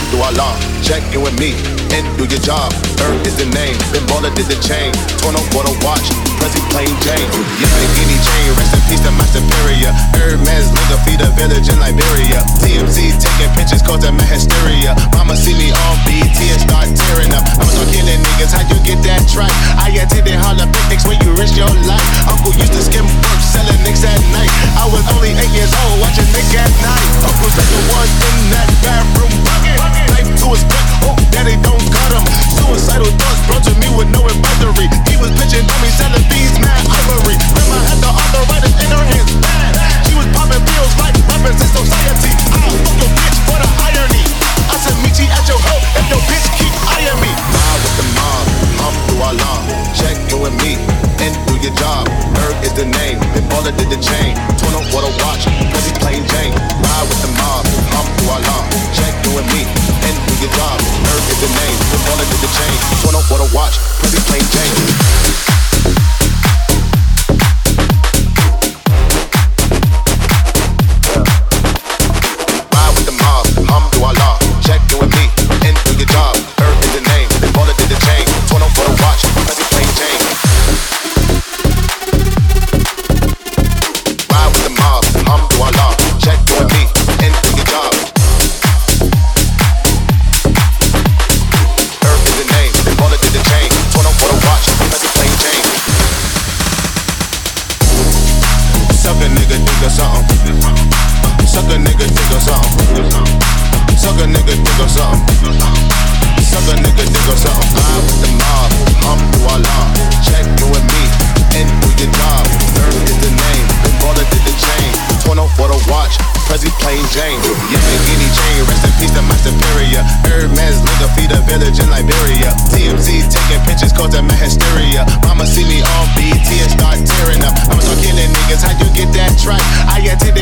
Hamdulillah, check in with me and do your job. Earth is the name, Ben Baller did the chain. Torn up for the watch, Prezi plain Jane. Lamborghini chain, rest in peace to my superior. Hermes nigga feed a village in Liberia. TMZ taking pictures causing my hysteria. Mama see me on BT and start tearing up. I'ma start killing niggas, how you get that track? I attended Harlem picnics where you risk your life. Uncle used to skim work, selling nicks at night. I was only 8 years old, watching Nick at night. Uncle said the was in that bathroom bucket. Knife to his gut, hope daddy don't cut him. Suicidal thoughts brought to me with no advisory. He was pitching on me, selling bees, mad ivory. Grandma had the arthritis in her hands, bad. She was popping pills like weapons in society. I'll fuck your bitch for the irony. I said meet you at your hoe if your bitch keep eyeing me. Ride with the mob, Hamdulillah, check in with me and do your job. Erg is the name, Ben Baller did the chain. Torn up for the watch, Prezi plain Jane. Ride with the mob, Hamdulillah, check in with me and do your job. Erg is the name, Ben Baller did the chain. Torn up for the watch, Prezi plain Jane. I attended